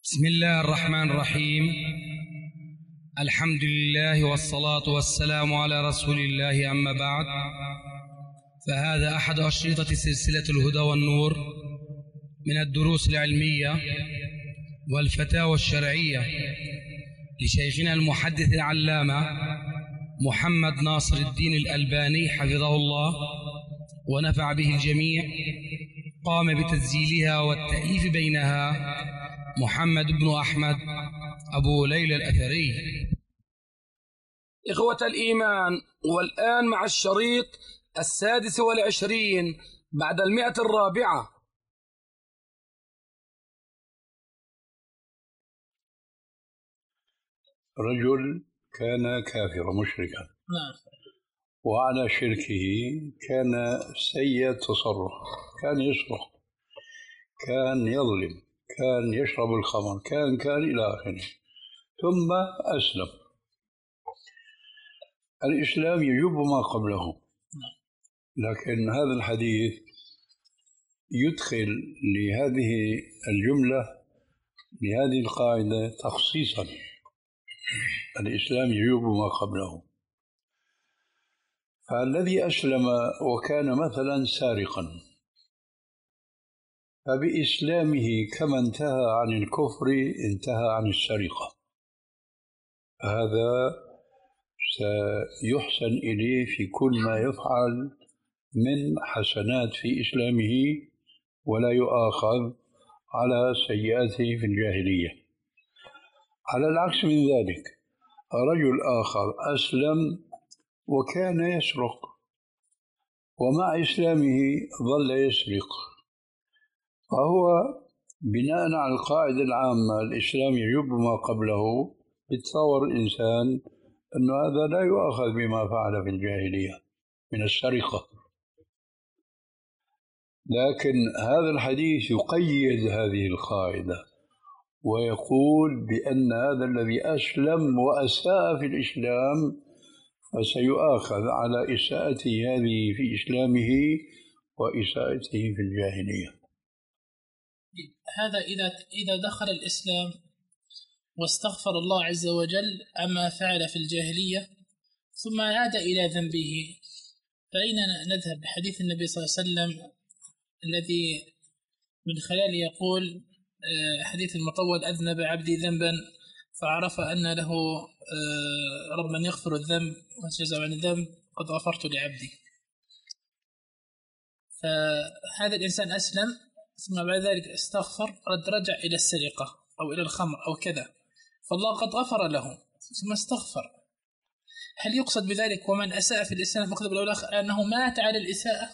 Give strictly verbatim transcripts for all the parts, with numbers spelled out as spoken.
بسم الله الرحمن الرحيم. الحمد لله والصلاة والسلام على رسول الله، أما بعد، فهذا أحد أشرطة سلسلة الهدى والنور من الدروس العلمية والفتاوى الشرعية لشيخنا المحدث العلامة محمد ناصر الدين الألباني حفظه الله ونفع به الجميع. قام بتسجيلها والتأليف بينها محمد بن أحمد أبو ليلى الأثري. إخوة الإيمان، والآن مع الشريط السادس والعشرين بعد المئة الرابعة. رجل كان كافرا مشركا، وعلى شركه كان سيء التصرف، كان يسرق، كان يظلم، كان يشرب الخمر، كان كان إلى آخره، ثم أسلم. الإسلام يجب ما قبله، لكن هذا الحديث يدخل لهذه الجملة، لهذه القاعدة تخصيصا: الإسلام يجب ما قبله. فالذي أسلم وكان مثلا سارقا، فبإسلامه كما انتهى عن الكفر انتهى عن السرقة، هذا سيحسن إليه في كل ما يفعل من حسنات في إسلامه، ولا يؤاخذ على سيئاته في الجاهلية. على العكس من ذلك، رجل آخر أسلم وكان يسرق، ومع إسلامه ظل يسرق، فهو بناء على القاعدة العامة الإسلام يجب ما قبله، يتصور الإنسان أن هذا لا يؤاخذ بما فعل في الجاهلية من السرقة. لكن هذا الحديث يقيد هذه القاعدة ويقول بأن هذا الذي أسلم وأساء في الإسلام فسيؤاخذ على إساءته هذه في إسلامه وإساءته في الجاهلية. هذا إذا إذا دخل الإسلام واستغفر الله عز وجل عما فعل في الجاهلية ثم عاد إلى ذنبه، فأين نذهب بحديث النبي صلى الله عليه وسلم الذي من خلاله يقول حديث المطول: أذنب عبدي ذنبا فعرف أن له ربا يغفر الذنب ويجزع عن الذنب قد غفرت لعبدي. فهذا الإنسان أسلم ثم بعد ذلك استغفر، رد رجع إلى السرقة أو إلى الخمر أو كذا، فالله قد غفر له ثم استغفر. هل يقصد بذلك ومن أساء في الإسلام أخذ بالأولاخ أنه مات على الإساءة؟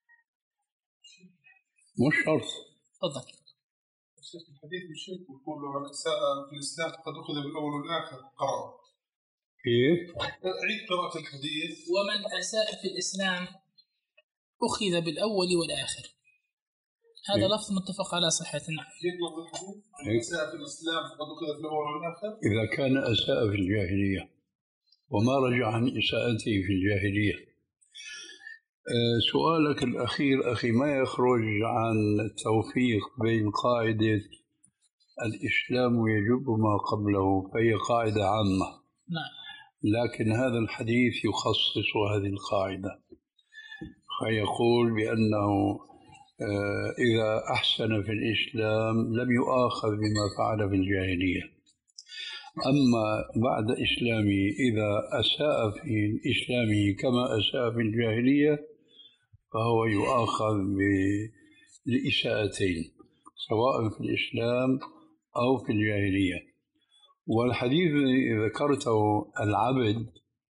مش شرط. تفضل. الحديث بالشرك يقول له من أساء في الإسلام قد أخذ بالأول والآخر. قرأ كيف؟ أعيد قراءة الحديث. ومن أساء في الإسلام أخذ بالأول والآخر، هذا إيه؟ لفظ متفق على صحته. نعم. من أساء في الإسلام قد أخذ بالأول والآخر. إذا كان أساء في الجاهلية وما رجع عن إساءته في الجاهلية. أه سؤالك الأخير أخي ما يخرج عن التوفيق بين قاعدة الإسلام يجب ما قبله، فهي قاعدة عامة. نعم. لكن هذا الحديث يخصص هذه القاعدة، فيقول بأنه أه إذا أحسن في الإسلام لم يؤاخذ بما فعل في الجاهلية، أما بعد إسلامه إذا أساء في إسلامه كما أساء في الجاهلية فهو يؤاخذ بالإساءتين سواء في الإسلام أو في الجاهلية. والحديث الذي ذكرته العبد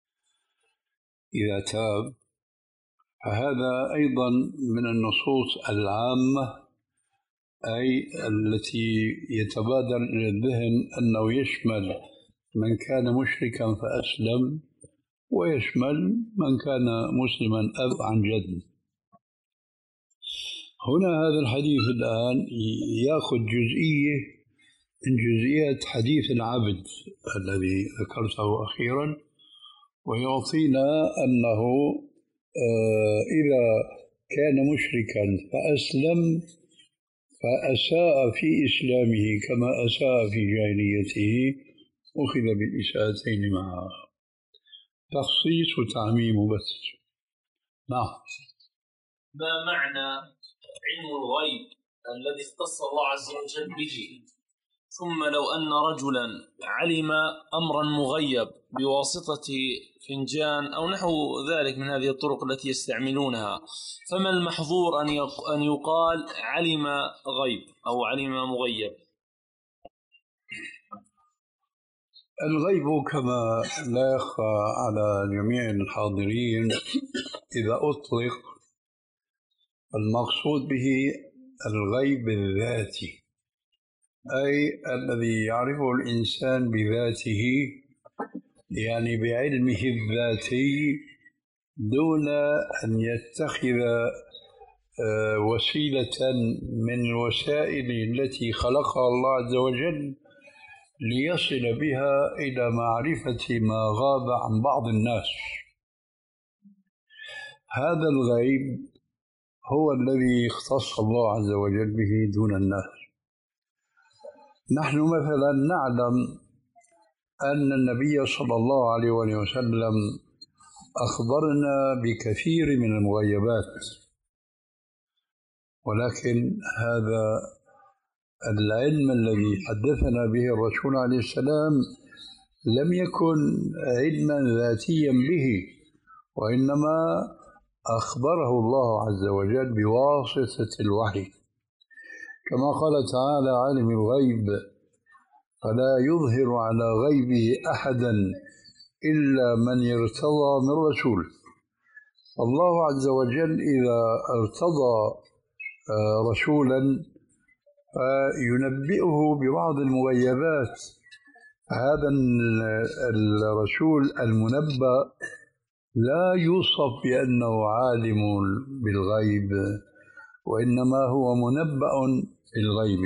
إذا تاب، فهذا أيضا من النصوص العامة، أي التي يتبادر إلى الذهن أنه يشمل من كان مشركا فأسلم ويشمل من كان مسلما أب عن جد. هنا هذا الحديث الآن يأخذ جزئية من جزئيات حديث العبد الذي ذكرته أخيرا، ويعطينا أنه إذا كان مشركا فأسلم فأساء في إسلامه كما أساء في جاهليته أخذ بالإساءتين معا. تخصيص وتعميم بس. نعم. ما معنى علم الغيب الذي اختص الله عز وجل به؟ ثم لو أن رجلا علم أمرا مغيب بواسطة فنجان أو نحو ذلك من هذه الطرق التي يستعملونها، فما المحظور أن يقال علم غيب أو علم مغيب؟ الغيب كما لا يخفى على جميع الحاضرين إذا أطلق المقصود به الغيب الذاتي، أي الذي يعرفه الإنسان بذاته، يعني بعلمه الذاتي دون أن يتخذ وسيلة من الوسائل التي خلقها الله عز وجل ليصل بها إلى معرفة ما غاب عن بعض الناس. هذا الغيب هو الذي اختص الله عز وجل به دون الناس. نحن مثلا نعلم أن النبي صلى الله عليه وسلم أخبرنا بكثير من المغيبات، ولكن هذا العلم الذي حدثنا به الرسول عليه السلام لم يكن علما ذاتيا به، وإنما أخبره الله عز وجل بواسطة الوحي، كما قال تعالى: عالم الغيب فلا يظهر على غيبه أحدا إلا من ارتضى من رسول. الله عز وجل إذا ارتضى رسولا فينبئه ببعض المغيبات. هذا الرسول المنبأ لا يوصف بأنه عالم بالغيب، وإنما هو منبأ بالغيب،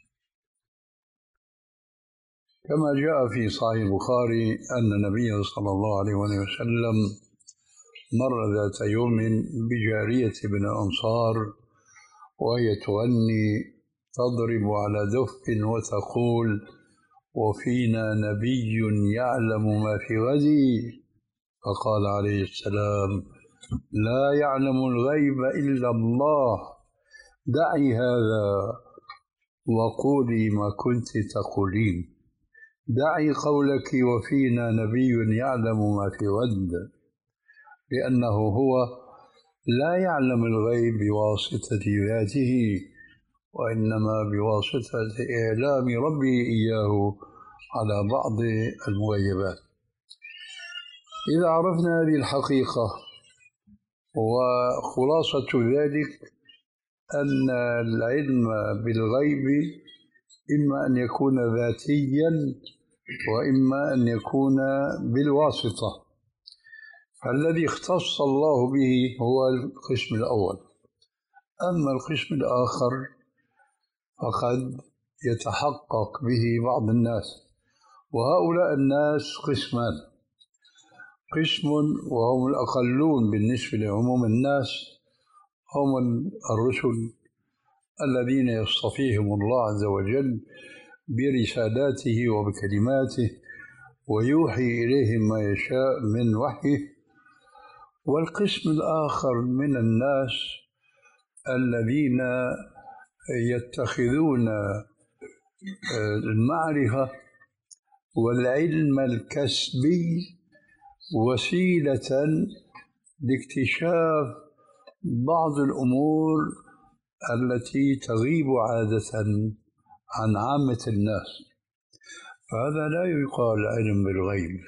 كما جاء في صحيح البخاري أن النبي صلى الله عليه وسلم مر ذات يوم بجارية من الأنصار وهي تغني تضرب على دف وتقول: وفينا نبي يعلم ما في غد. فقال عليه السلام: لا يعلم الغيب إلا الله، دعي هذا وقولي ما كنت تقولين. دعي قولك وفينا نبي يعلم ما في غد، لأنه هو لا يعلم الغيب بواسطة ذاته، وإنما بواسطة إعلام ربه إياه على بعض المغيبات. إذا عرفنا هذه الحقيقة، وخلاصة ذلك أن العلم بالغيب إما أن يكون ذاتيا وإما أن يكون بالواسطة، فالذي اختص الله به هو القسم الأول. أما القسم الآخر فقد يتحقق به بعض الناس، وهؤلاء الناس قسمان: قسم وهم الأقلون بالنسبة لعموم الناس، هم الرسل الذين يصطفيهم الله عز وجل برسالاته وبكلماته ويوحي إليهم ما يشاء من وحيه. والقسم الآخر من الناس الذين يتخذون المعرفة والعلم الكسبي وسيلة لاكتشاف بعض الأمور التي تغيب عادة عن عامة الناس، فهذا لا يقال علم بالغيب.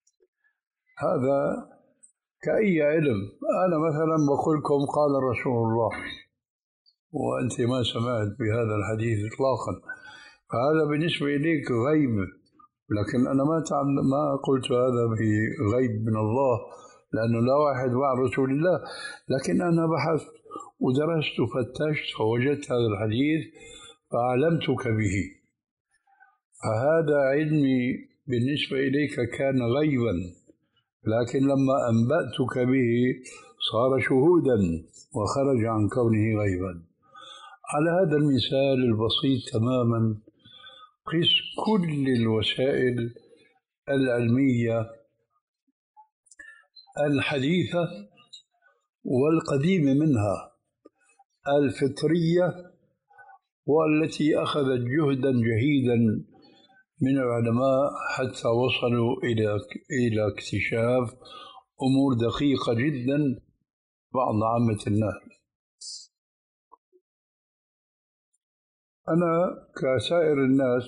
هذا كأي علم. أنا مثلا بقول لكم قال رسول الله وأنت ما سمعت بهذا الحديث إطلاقا، فهذا بالنسبة إليك غيب، لكن أنا ما تعلم ما قلت هذا بغيب من الله، لأنه لا واحد مع رسول الله، لكن أنا بحثت ودرست وفتشت فوجدت هذا الحديث فأعلمتك به، فهذا علمي بالنسبة إليك كان غيبا، لكن لما أنبأتك به صار شهودا وخرج عن كونه غيبا. على هذا المثال البسيط تماما قس كل الوسائل العلمية الحديثة والقديمة منها الفطرية والتي أخذت جهدا جهيدا من العلماء حتى وصلوا إلى إلى اكتشاف أمور دقيقة جدا بعض عامة الناس. أنا كسائر الناس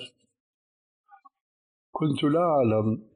كنت لا أعلم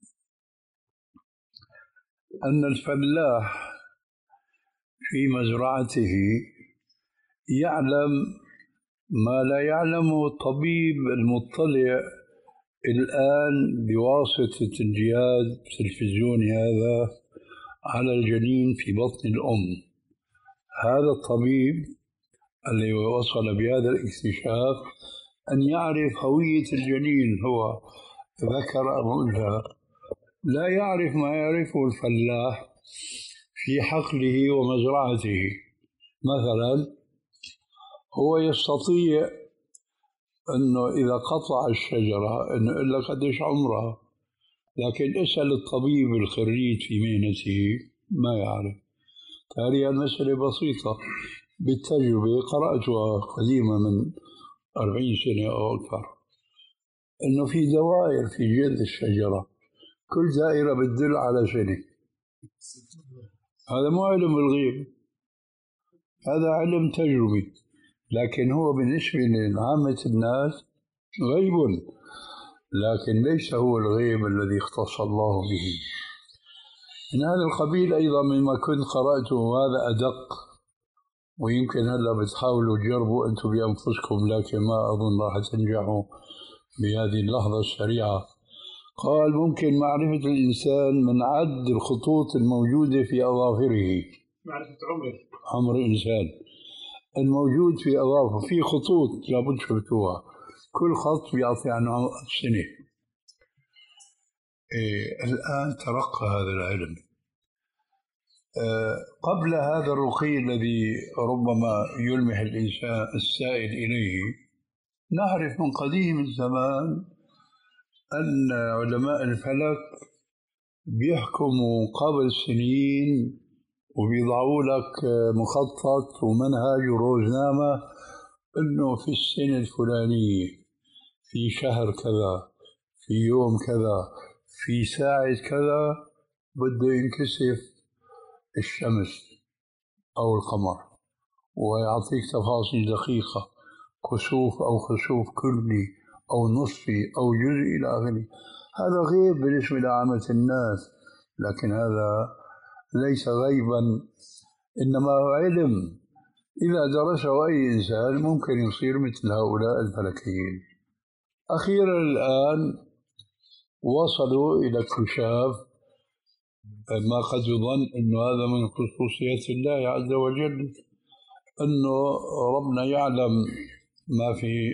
أن الفلاح في مزرعته يعلم ما لا يعلمه الطبيب المطلع الآن بواسطة الجهاز التلفزيوني هذا على الجنين في بطن الأم. هذا الطبيب الذي وصل بهذا الاكتشاف أن يعرف هوية الجنين هو ذكر أم أنثى، لا يعرف ما يعرفه الفلاح في حقله ومزرعته. مثلا هو يستطيع أنه إذا قطع الشجرة أنه يقول لك قديش عمرها، لكن اسأل الطبيب الخريج في مهنته ما يعرف. هذه المسألة بسيطة بالتجربة قرأتها قديمة من أربعين سنة أو أكثر، أنه في دوائر في جلد الشجرة كل دائرة بتدل على سنة. هذا مو علم الغيب، هذا علم تجربي، لكن هو بالنسبة لعامة الناس غيب، لكن ليس هو الغيب الذي اختص الله به. من هذا القبيل أيضا مما كنت قرأته، وهذا أدق، ويمكن هلا بتحاولوا تجربوا أنتم بأنفسكم، لكن ما أظن راح تنجحوا بهذه اللحظة السريعة. قال ممكن معرفة الإنسان من عد الخطوط الموجودة في أظافره. معرفة عمره، عمر الإنسان الموجود في أظافره، في خطوط لابد شفتوها، كل خط بيعطي عنه سنة. إيه الآن ترقى هذا العلم. أه قبل هذا الرقي الذي ربما يلمح الإنسان السائل إليه، نعرف من قديم الزمان أن علماء الفلك بيحكموا قبل سنين وبيضعوا لك مخطط ومنهج وروزنامة أنه في السنة الفلانية في شهر كذا في يوم كذا في ساعة كذا بده ينكسف الشمس أو القمر، ويعطيك تفاصيل دقيقة، كسوف أو خسوف كلي أو نصفي أو جزئي إلى آخره. هذا غيب بالنسبة لعامة الناس، لكن هذا ليس غيبا، إنما علم إذا درسه أي إنسان ممكن يصير مثل هؤلاء الفلكيين. أخيرا الآن وصلوا إلى اكتشاف ما قد يظن أنه هذا من خصوصيات الله عز وجل، أنه ربنا يعلم ما في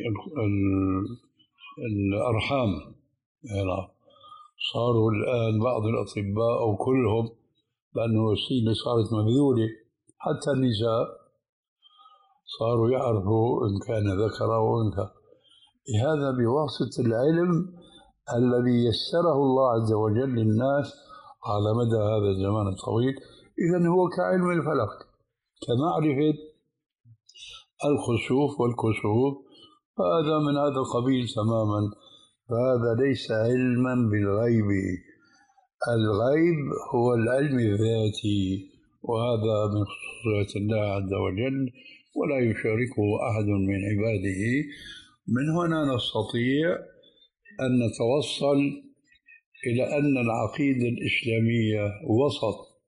الأرحام. يعني صاروا الآن بعض الأطباء أو كلهم، لأنه الوسيلة صارت مبذولة، حتى النساء صاروا يعرفوا إن كان ذكر أو أنثى. هذا بواسطة العلم الذي يسره الله عز وجل للناس على مدى هذا الزمان الطويل. إذن هو كعلم الفلك، كمعرفة الخسوف والكسوف، فهذا من هذا القبيل تماما. فهذا ليس علما بالغيب، الغيب هو العلم الذاتي، وهذا من خصوصيات الله عز وجل ولا يشاركه أحد من عباده. من هنا نستطيع أن نتوصل إلى أن العقيدة الإسلامية وسط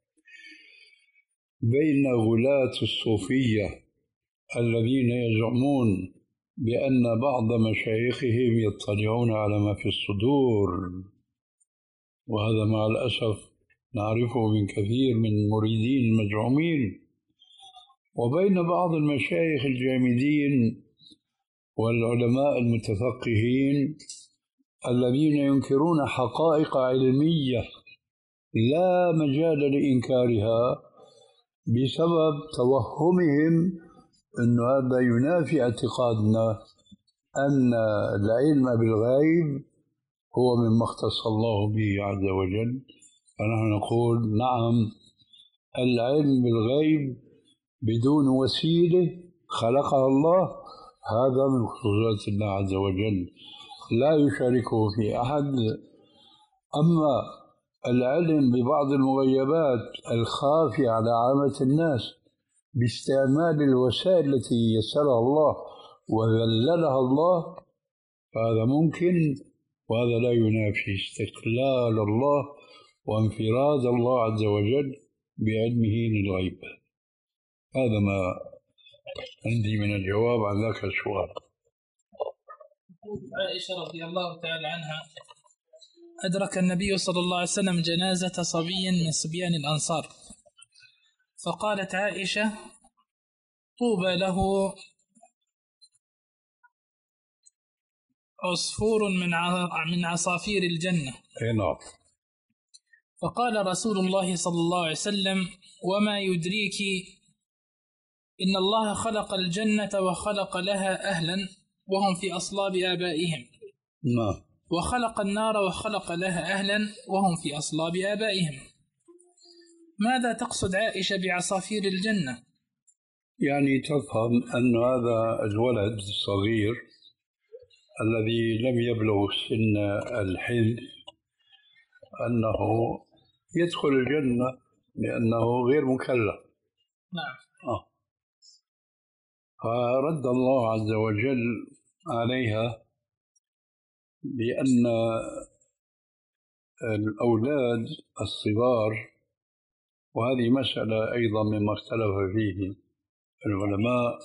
بين غلاة الصوفية الذين يزعمون بأن بعض مشايخهم يطلعون على ما في الصدور، وهذا مع الأسف نعرفه من كثير من المريدين المزعومين، وبين بعض المشايخ الجامدين والعلماء المتفقهين الذين ينكرون حقائق علمية لا مجال لإنكارها بسبب توهمهم أن هذا ينافي اعتقادنا أن العلم بالغيب هو مما اختص الله به عز وجل. فنحن نقول نعم، العلم بالغيب بدون وسيلة خلقها الله هذا من خصوصيات الله عز وجل لا يشاركه في أحد. أما العلم ببعض المغيبات الخافية على عامة الناس باستعمال الوسائل التي يسرها الله وذللها الله فهذا ممكن، وهذا لا ينافي استقلال الله وانفراد الله عز وجل بعلمه للغيب. هذا ما عندي من الجواب عن ذاك السؤال. عائشة رضي الله تعالى عنها أدرك النبي صلى الله عليه وسلم جنازة صبي من صبيان الأنصار، فقالت عائشة: طوبى له عصفور من من عصافير الجنة. نعم. فقال رسول الله صلى الله عليه وسلم: وما يدريك إن الله خلق الجنة وخلق لها أهلا وهم في أصلاب آبائهم. نعم. وخلق النار وخلق لها أهلا وهم في أصلاب آبائهم. ماذا تقصد عائشة بعصافير الجنة؟ يعني تفهم أن هذا الولد الصغير الذي لم يبلغ سن الحنث أنه يدخل الجنة لأنه غير مكلف. نعم. آه. فرد الله عز وجل عليها بأن الأولاد الصغار، وهذه مسألة أيضا مما اختلف فيه العلماء،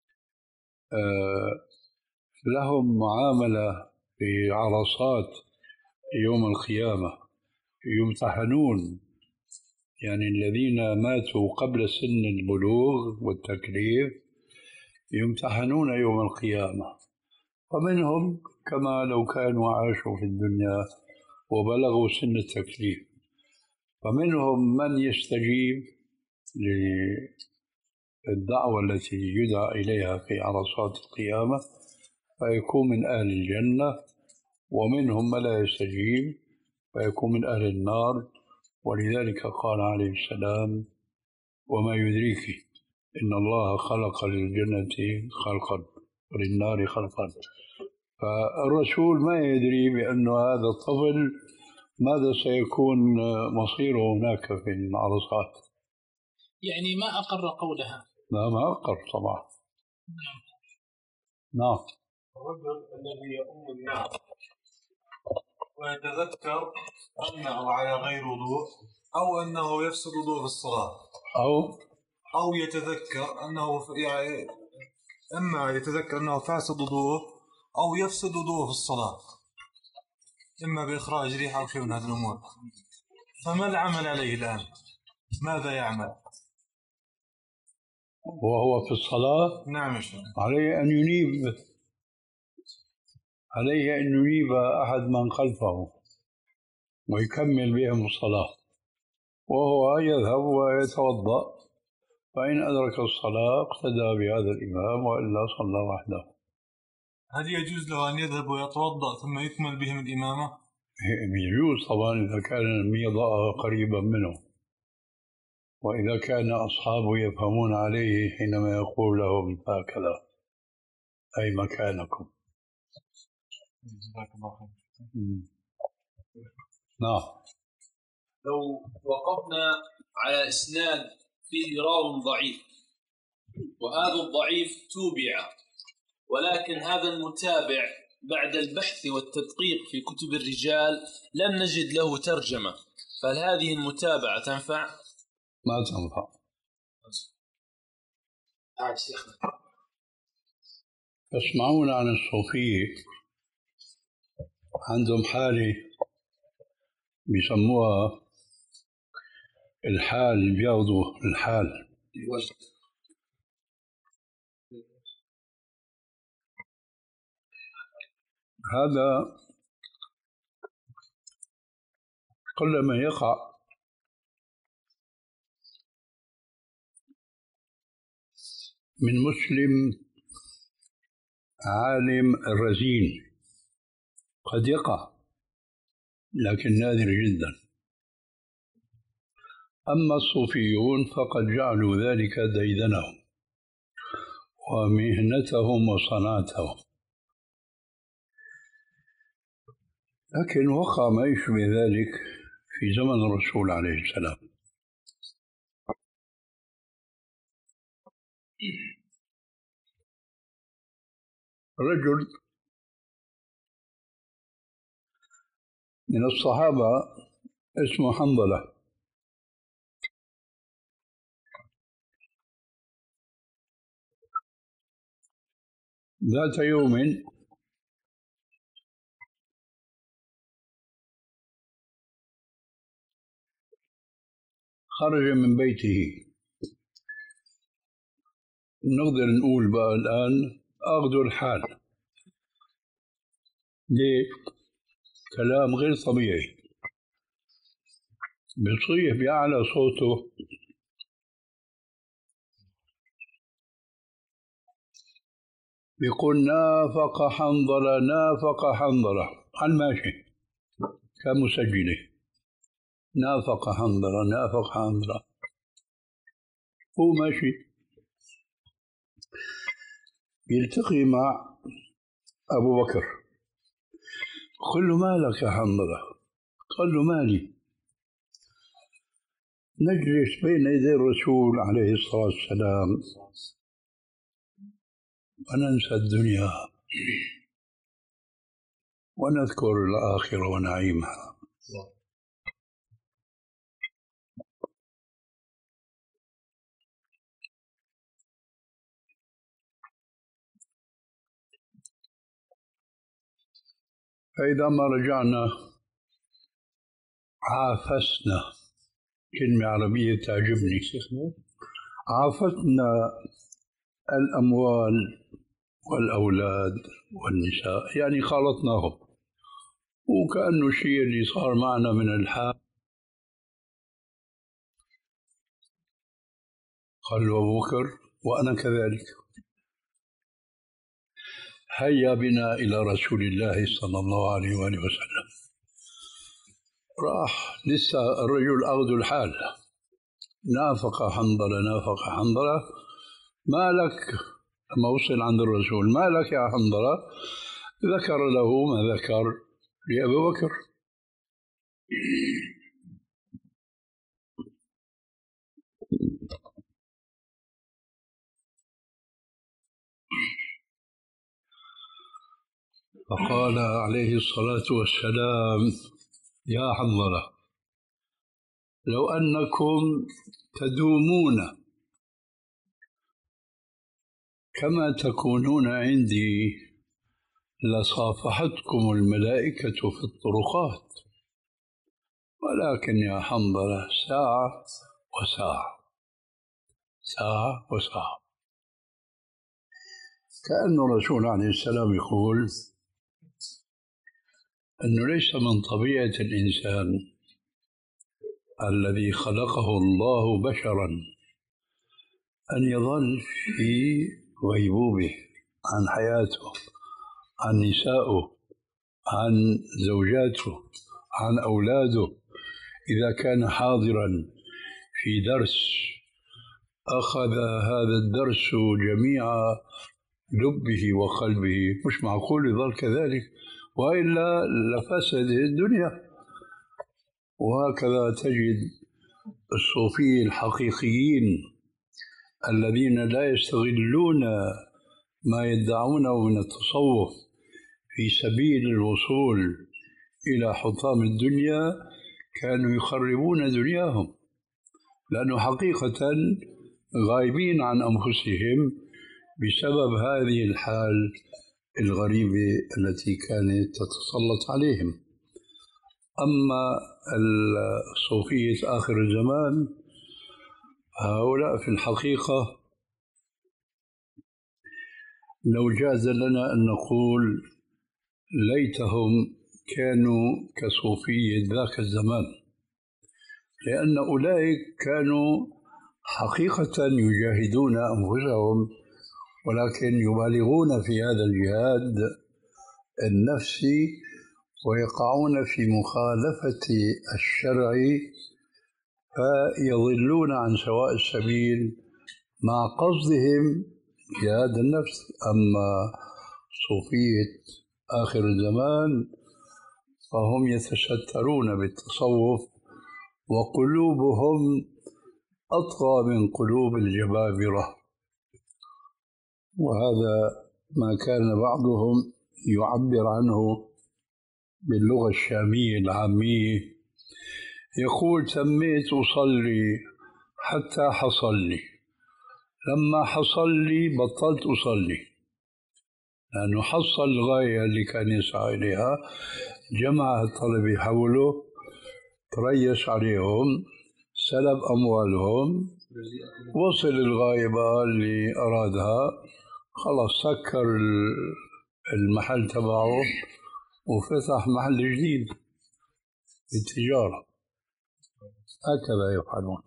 لهم معاملة في عرصات يوم القيامة يمتحنون، يعني الذين ماتوا قبل سن البلوغ والتكليف يمتحنون يوم القيامة، ومنهم كما لو كانوا عاشوا في الدنيا وبلغوا سن التكليف، فمنهم من يستجيب للدعوة التي يدعى إليها في عرصات القيامة فيكون من أهل الجنة، ومنهم من لا يستجيب فيكون من أهل النار. ولذلك قال عليه السلام: وما يدريك إن الله خلق للجنة خلقا وللنار خلقا. فالرسول ما يدري بأن هذا الطفل ماذا سيكون مصيره هناك في العرصات. يعني ما أقر قولها. لا، ما أقر طبعا. نعم. الرجل الذي يؤم الناس ويتذكر أنه على غير وضوء أو أنه يفسد وضوء في الصلاة، أو أو يتذكر أنه يعني إما يتذكر أنه فاسد وضوءه أو يفسد وضوءه في الصلاة، إما بإخراج ريح أو شيء من هذه الأمور، فما العمل عليه الآن؟ ماذا يعمل؟ وهو في الصلاة؟ نعم يا شيخ. عليه أن ينيب، عليه أن ينيب أحد من خلفه ويكمل بهم الصلاة، وهو يذهب ويتوضأ، فإن أدرك الصلاة اقتدى بهذا الإمام وإلا صلى وحده. هل يجوز له أن يذهب ويتوضأ ثم يكمل بهم الإمامة؟ يجوز طبعا إذا كان الميضاء قريبا منه، وإذا كان أصحابه يفهمون عليه حينما يقول لهم هكذا: أي مكانكم. نعم. لو وقفنا على إسناد فيه راو ضعيف، وهذا الضعيف توبع، ولكن هذا المتابع بعد البحث والتدقيق في كتب الرجال لم نجد له ترجمة، فهل هذه المتابعة تنفع؟ ما تنفع. آه شيخنا. تسمعون عن الصوفية عندهم حالة بيسموها الحال، بياخذوا الحال. هذا كلما يقع من مسلم عالم الرزين، قد يقع لكن نادر جدا. أما الصوفيون فقد جعلوا ذلك ديدنهم ومهنتهم وصنعتهم، لكن وقع ما يشبه ذلك في زمن الرسول عليه السلام. رجل من الصحابة اسمه حنظلة، ذات يوم خرج من بيته، نقدر نقول بقى الآن أخذوا الحال. ليه؟ كلام غير طبيعي، بيصيح بأعلى صوته بيقول نافق حنظلة نافق حنظلة على الماشي، كان مسجله نافق حنظلة نافق حنظلة. هو ماشي بيلتقي مع أبو بكر، قل له مالك يا حنظلة؟ قال له مالي، نجلس بين يدي الرسول عليه الصلاة والسلام وننسى الدنيا ونذكر الآخرة ونعيمها. فإذا ما رجعنا عافسنا، كلمة عربية تعجبني، عافسنا الأموال والأولاد والنساء، يعني خالطناهم، وكأنه الشيء اللي صار معنا من الحال. قال له أبو بكر وأنا كذلك، هيا بنا إلى رسول الله صلى الله عليه وآله وسلم. راح لسه الرجل أخذ الحال، نافق حنظلة نافق حنظلة، ما لك؟ لما وصل عند الرسول ما لك يا حنظلة؟ ذكر له ما ذكر لأبي بكر. فقال عليه الصلاة والسلام يا حنظلة لو أنكم تدومون كما تكونون عندي لصافحتكم الملائكة في الطرقات، ولكن يا حنظلة ساعة وساعة ساعة وساعة. كأن الرسول عليه السلام يقول أنه ليس من طبيعة الإنسان الذي خلقه الله بشرا أن يظل في غيبوبة عن حياته، عن نسائه، عن زوجاته، عن أولاده. إذا كان حاضرا في درس أخذ هذا الدرس جميع لبه وقلبه، مش معقول يظل كذلك وإلا لفسد الدنيا. وهكذا تجد الصوفية الحقيقيين الذين لا يستغلون ما يدعونه من التصوف في سبيل الوصول إلى حطام الدنيا، كانوا يخربون دنياهم، لأنه حقيقة غايبين عن أنفسهم بسبب هذه الحال الغريبة التي كانت تتسلط عليهم. أما الصوفية آخر الزمان هؤلاء في الحقيقة لو جاز لنا أن نقول ليتهم كانوا كصوفية ذاك الزمان، لأن أولئك كانوا حقيقة يجاهدون أنفسهم ولكن يبالغون في هذا الجهاد النفسي ويقعون في مخالفة الشرع فيضلون عن سواء السبيل مع قصدهم جهاد النفس. أما صوفية آخر الزمان فهم يتسترون بالتصوف وقلوبهم أطغى من قلوب الجبابرة، وهذا ما كان بعضهم يعبر عنه باللغة الشامية العامية، يقول تميت أصلي حتى حصل لي، لما حصل لي بطلت أصلي، لأنه حصل الغاية اللي كان يسعى إليها، جمع الطلبة حوله، تريس عليهم، سلب أموالهم، وصل الغاية بقى اللي أرادها، خلاص سكر المحل تبعه وفتح محل جديد بالتجارة. هكذا يفعلون.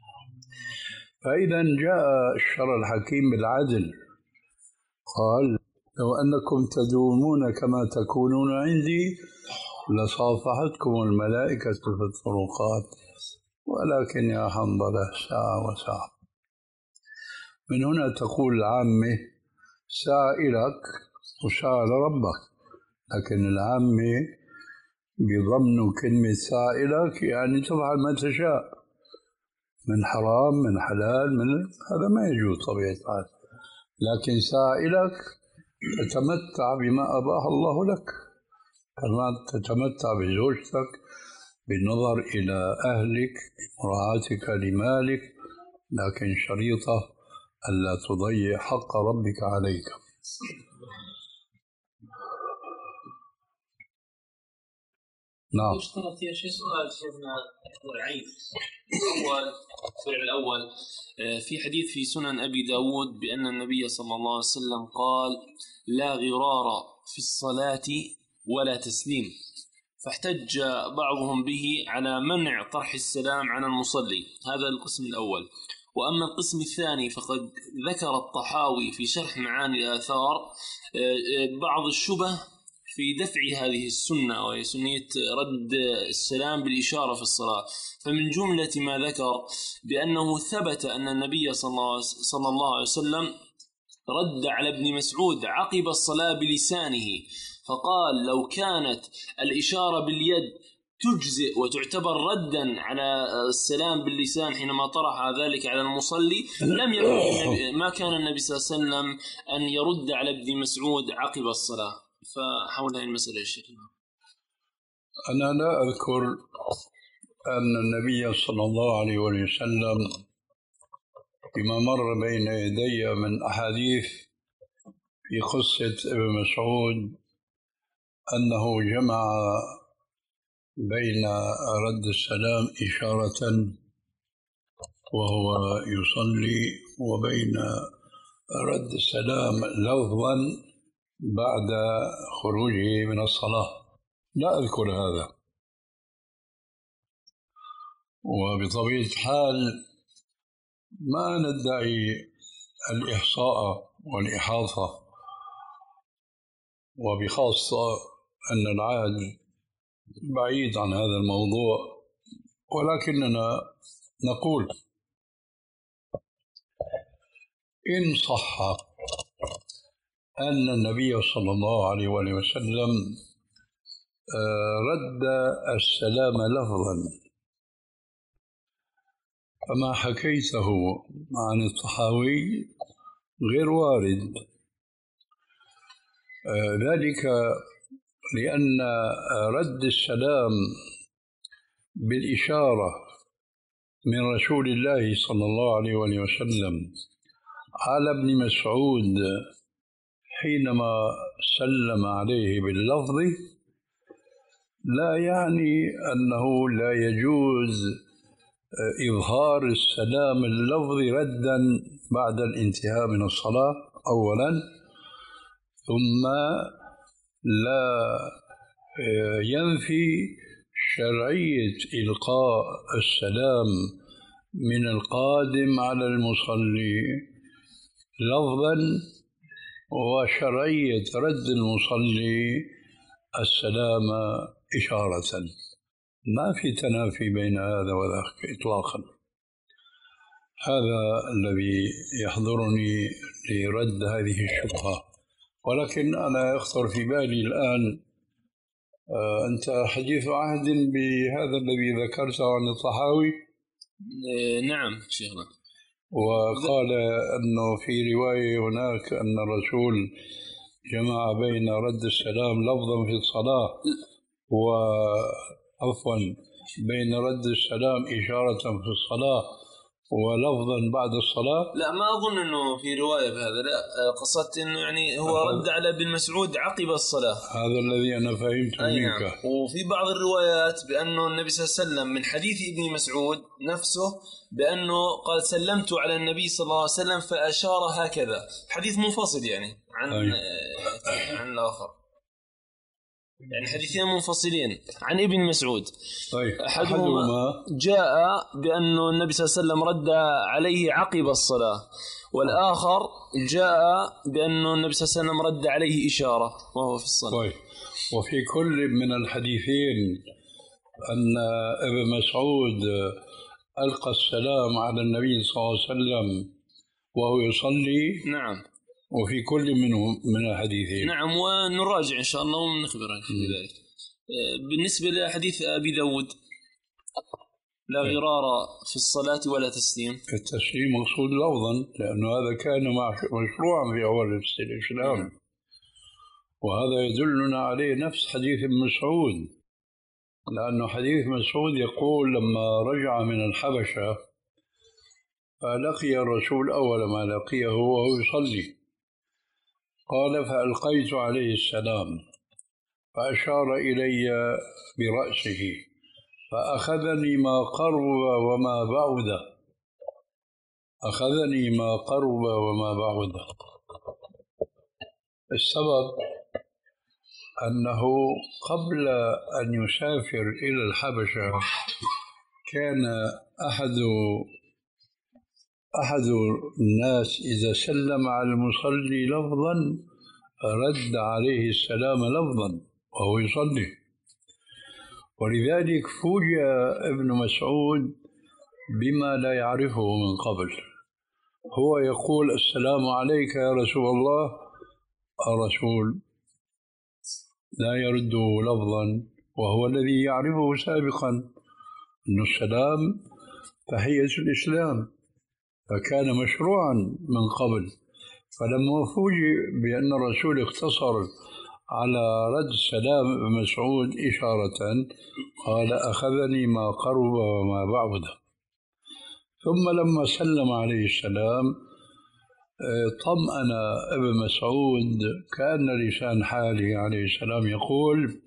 فإذا جاء الشرع الحكيم بالعدل، قال لو أنكم تدومون كما تكونون عندي لصافحتكم الملائكة في الطرقات، ولكن يا حنظلة ساعة وساعة. من هنا تقول العامة ساعة إلك وساعة لربك، لكن العامة بيضمنوا كلمة ساعة إلك يعني تفعل ما تشاء من حرام من حلال، من هذا ما يجوز طبيعة الحال، لكن ساعة إلك تتمتع بما أباح الله لك، كما تتمتع بزوجتك، بالنظر إلى أهلك، بمراعاتك لمالك، لكن شريطة ألا تضيع حق ربك عليك. نعم. يشترط يا شيخ سؤال شيخنا فرعين. أول الفرع الأول في حديث في سنن أبي داود بأن النبي صلى الله عليه وسلم قال لا غرار في الصلاة ولا تسليم، فاحتج بعضهم به على منع طرح السلام على المصلي. هذا القسم الأول. وأما القسم الثاني فقد ذكر الطحاوي في شرح معاني الآثار بعض الشبه في دفع هذه السنة، وهي سنية رد السلام بالإشارة في الصلاة. فمن جملة ما ذكر بأنه ثبت أن النبي صلى الله عليه وسلم رد على ابن مسعود عقب الصلاة بلسانه، فقال لو كانت الإشارة باليد تجزئ وتعتبر ردا على السلام باللسان حينما طرح ذلك على المصلي، لم يكن ما كان النبي صلى الله عليه وسلم أن يرد على ابن مسعود عقب الصلاة. فحول هذه المسألة الشيخ. أنا لا أذكر أن النبي صلى الله عليه وسلم بما مر بين يدي من أحاديث في قصة ابن مسعود أنه جمع بين رد السلام إشارة وهو يصلي وبين رد السلام لفظا بعد خروجه من الصلاة. لا أذكر هذا، وبطبيعة الحال ما ندعي الإحصاء والإحاطة، وبخاصة أن العالم بعيد عن هذا الموضوع، ولكننا نقول إن صح أن النبي صلى الله عليه وسلم رد السلام لفظا، فما حكيته عن الطحاوي غير وارد، ذلك لأن رد السلام بالإشارة من رسول الله صلى الله عليه وسلم على ابن مسعود حينما سلم عليه باللفظ لا يعني أنه لا يجوز إظهار السلام اللفظي ردا بعد الانتهاء من الصلاة أولا، ثم لا ينفي شرعية إلقاء السلام من القادم على المصلي لفظا وشرعية رد المصلي السلام إشارة. ما في تنافي بين هذا وذاك إطلاقا. هذا الذي يحضرني لرد هذه الشبهة. ولكن أنا يخطر في بالي الآن آه أنت حديث عهد بهذا الذي ذكرته عن الطحاوي؟ نعم شيخنا. وقال أنه في رواية هناك أن الرسول جمع بين رد السلام لفظا في الصلاة وعفوا بين رد السلام إشارة في الصلاة ولفظا بعد الصلاة. لا ما أظن أنه في رواية بهذا، لا قصدت أنه يعني هو رد على ابن مسعود عقب الصلاة. هذا الذي أنا فهمته منك. نعم. وفي بعض الروايات بأنه النبي صلى الله عليه وسلم من حديث ابن مسعود نفسه بأنه قال سلمت على النبي صلى الله عليه وسلم فأشار هكذا. حديث منفصل يعني عن أي. عن الآخر، يعني حديثين منفصلين عن ابن مسعود. طيب. أحدهما جاء بأنه النبي صلى الله عليه وسلم رد عليه عقب الصلاة، والآخر جاء بأنه النبي صلى الله عليه وسلم رد عليه إشارة وهو في الصلاة. طيب. وفي كل من الحديثين أن ابن مسعود ألقى السلام على النبي صلى الله عليه وسلم وهو يصلي. نعم. وفي كل منهم من الحديثين. نعم، ونراجع إن شاء الله ونخبرك بذلك. بالنسبة لحديث أبي داود لا غرار في الصلاة ولا تسليم. التسليم مقصود لفظا لأنه هذا كان مشروعا في أول الإسلام، وهذا يدلنا عليه نفس حديث ابن مسعود، لأنه حديث مسعود يقول لما رجع من الحبشة فلقي الرسول أول ما لقيه وهو يصلي، قال فألقيت عليه السلام فأشار إلي برأسه فأخذني ما قرب وما بعد أخذني ما قرب وما بعد. السبب أنه قبل أن يسافر إلى الحبشة كان أحد أحد الناس إذا سلم على المصلي لفظا رد عليه السلام لفظا وهو يصلي، ولذلك فوجئ ابن مسعود بما لا يعرفه من قبل. هو يقول السلام عليك يا رسول الله، الرسول لا يرده لفظا وهو الذي يعرفه سابقا أن السلام تحية الإسلام، فكان مشروعا من قبل. فلما فوجئ بأن الرسول اقتصر على رد السلام ابن مسعود إشارة قال أخذني ما قرب وما بعد. ثم لما سلم عليه السلام طمأن ابن مسعود كأن لسان حاله عليه السلام يقول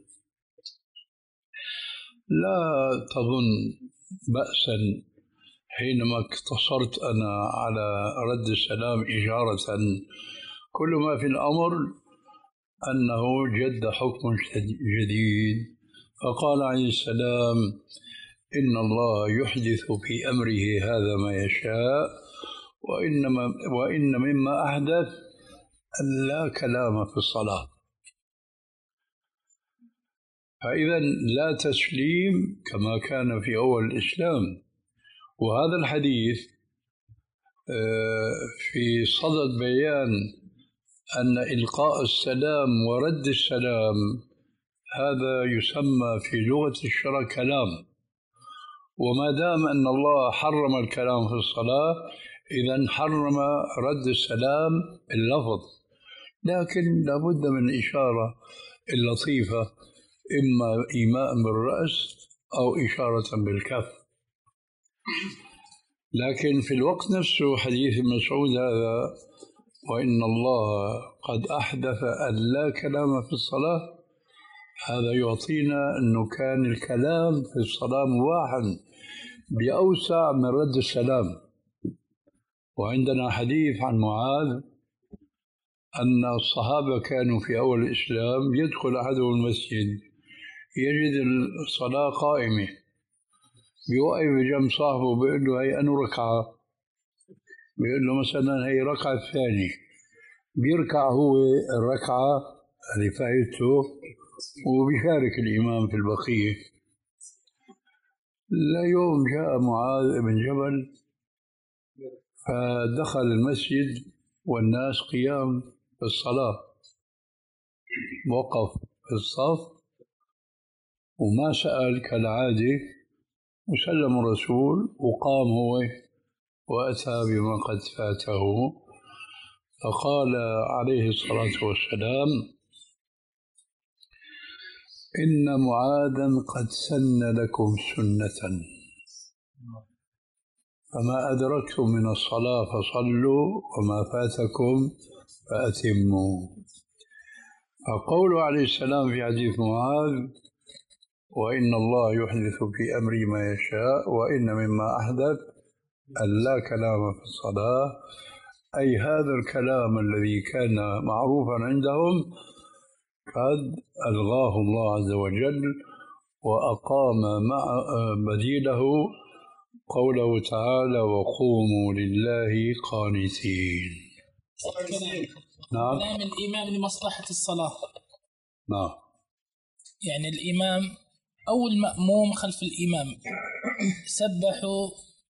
لا تظن بأسا حينما اقتصرت أنا على رد السلام إشارة، كل ما في الأمر أنه جد حكم جديد. فقال عليه السلام إن الله يحدث في أمره هذا ما يشاء، وإنما وإن مما أحدث أن لا كلام في الصلاة. فإذا لا تسليم كما كان في أول الإسلام. وهذا الحديث في صدد بيان أن إلقاء السلام ورد السلام هذا يسمى في لغة الشرع كلام، وما دام أن الله حرم الكلام في الصلاة إذن حرم رد السلام اللفظ، لكن لابد من إشارة اللطيفة إما إيماء بالرأس أو إشارة بالكف. لكن في الوقت نفسه حديث مسعود هذا وإن الله قد أحدث أن لا كلام في الصلاة، هذا يعطينا أنه كان الكلام في الصلاة مباحا بأوسع من رد السلام. وعندنا حديث عن معاذ أن الصحابة كانوا في أول الإسلام يدخل أحدهم المسجد يجد الصلاة قائمة، بيوقف جنب صاحبه بيقول له هي أنو ركعة، بيقول له مثلا هي ركعة ثانية، بيركع هو الركعة اللي فايته وبيشارك الإمام في البقية. ليوم جاء معاذ بن جبل فدخل المسجد والناس قيام في الصلاة، وقف في الصف وما سأل كالعادة، وسلم الرسول وقام هو وأتى بما قد فاته، فقال عليه الصلاة والسلام: إن معاذا قد سن لكم سنة، فما أدركتم من الصلاة فصلوا وما فاتكم فأتموا. فقوله عليه السلام في حديث معاذ: وإن الله يحدث في أمري ما يشاء وإن مما أحدث ألا كلام في الصلاة، أي هذا الكلام الذي كان معروفا عندهم قد ألغاه الله عز وجل وأقام مع بديله قوله تعالى: وقوموا لله قانتين. نعم. كلام الإمام لمصلحة الصلاة. نعم. يعني الإمام أو المأموم خلف الإمام سبحوا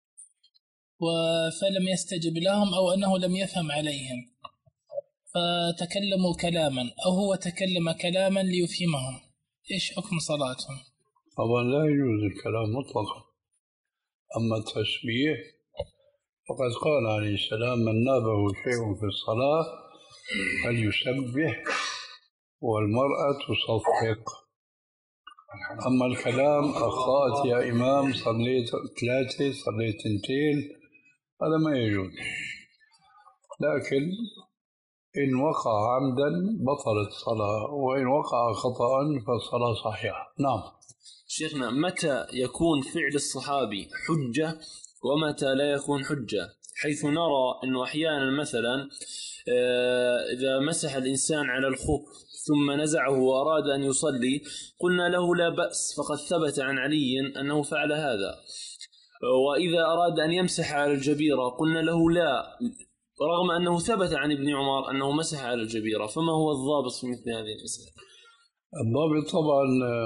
فلم يستجب لهم أو أنه لم يفهم عليهم فتكلموا كلاما أو هو تكلم كلاما ليفهمهم، إيش حكم صلاتهم؟ طبعا لا يجوز الكلام مطلقا. أما التسبيح فقد قال عليه السلام: من نابه شيء في الصلاة فليسبح والمرأة تصفق. أما الكلام: أخطأت يا إمام، صليت ثلاثة، صليت اثنتين، هذا ما يجوز. لكن إن وقع عمدا بطلت الصلاة، وإن وقع خطأ فالصلاة صحيحة. نعم. شيخنا، متى يكون فعل الصحابي حجة ومتى لا يكون حجة؟ حيث نرى أنه أحيانا مثلا إذا مسح الإنسان على الخف ثم نزعه وأراد أن يصلي قلنا له لا بأس، فقد ثبت عن علي أنه فعل هذا. وإذا أراد أن يمسح على الجبيرة قلنا له لا، رغم أنه ثبت عن ابن عمر أنه مسح على الجبيرة. فما هو الضابط في مثل هذه المسألة؟ الضابط طبعا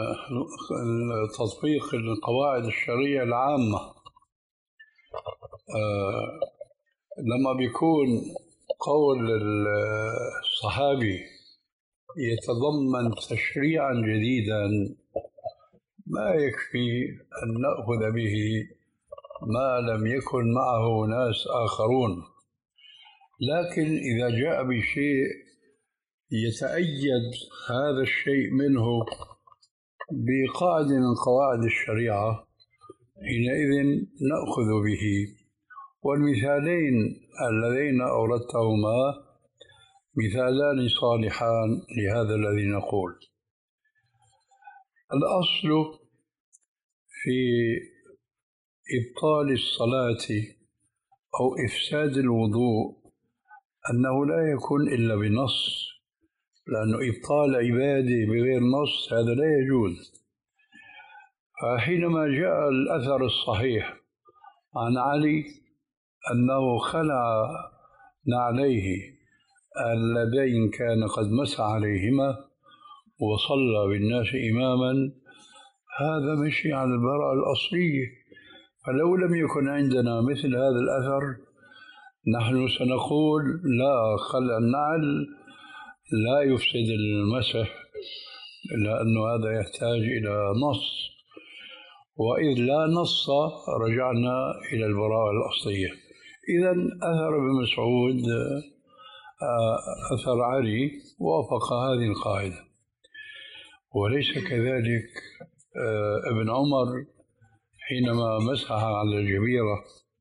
تطبيق القواعد الشرعية العامة. أه لما بيكون قول الصحابي يتضمن تشريعا جديدا ما يكفي أن نأخذ به ما لم يكن معه ناس آخرون. لكن إذا جاء بشيء يتأيد هذا الشيء منه بقاعدة من قواعد الشريعة حينئذ نأخذ به. والمثالين اللذين أوردتهما مثالان صالحان لهذا الذي نقول. الأصل في إبطال الصلاة أو إفساد الوضوء أنه لا يكون إلا بنص، لأنه إبطال عبادة بغير نص هذا لا يجوز. فحينما جاء الأثر الصحيح عن علي أنه خلع نعليه اللذين كان قد مسح عليهما وصلى بالناس إماما، هذا مشي على البراءة الأصلية. فلو لم يكن عندنا مثل هذا الأثر نحن سنقول لا، خلع النعل لا يفسد المسح، لأنه هذا يحتاج إلى نص، وإذ لا نص رجعنا إلى البراءة الأصلية. إذن أثر ابن مسعود أثر علي وافق هذه القاعدة. وليس كذلك ابن عمر حينما مسح على الجبيرة،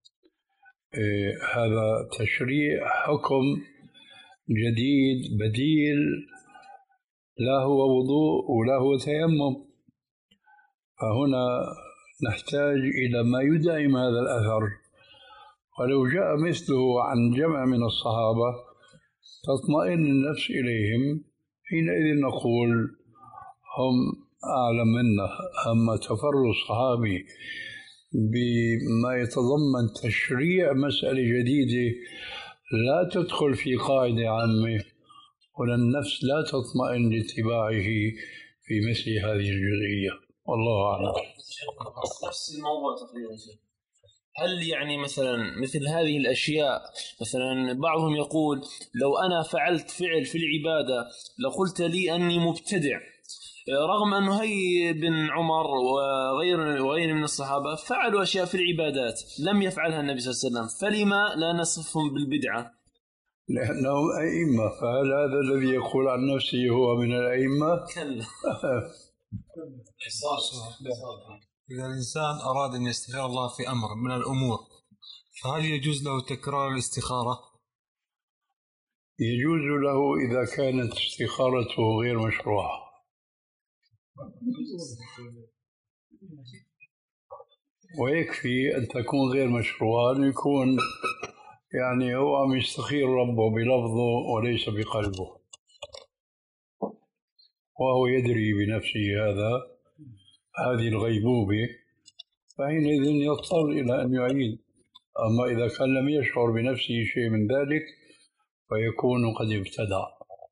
هذا تشريع حكم جديد بديل، لا هو وضوء ولا هو تيمم. فهنا نحتاج إلى ما يدعم هذا الأثر، ولو جاء مثله عن جمع من الصحابة تطمئن النفس إليهم، حينئذ نقول هم أعلم منا. أما تفرد الصحابي بما يتضمن تشريع مسألة جديدة لا تدخل في قاعدة عامة، ولا النفس لا تطمئن لاتباعه في مثل هذه الجزئية. والله أعلم. نفس الموضوع تقريبا. هل يعني مثلا مثل هذه الأشياء، مثلا بعضهم يقول لو أنا فعلت فعل في العبادة لقلت لي أني مبتدع، رغم أنه هي بن عمر وغير وغير من الصحابة فعلوا أشياء في العبادات لم يفعلها النبي صلى الله عليه وسلم، فلما لا نصفهم بالبدعة؟ لأنهم أئمة، فهل هذا الذي يقول عن نفسه هو من الأئمة؟ كلا. إذا الإنسان أراد أن يستخير الله في أمر من الأمور فهل يجوز له تكرار الاستخارة؟ يجوز له إذا كانت استخارته غير مشروعة. ويكفي أن تكون غير مشروعة، يكون يعني هو عم يستخير ربه بلفظه وليس بقلبه، وهو يدري بنفسه هذا هذه الغيبوبة، فحينئذ يضطر إلى أن يعيد. أما إذا كان لم يشعر بنفسه شيء من ذلك فيكون قد ابتدع.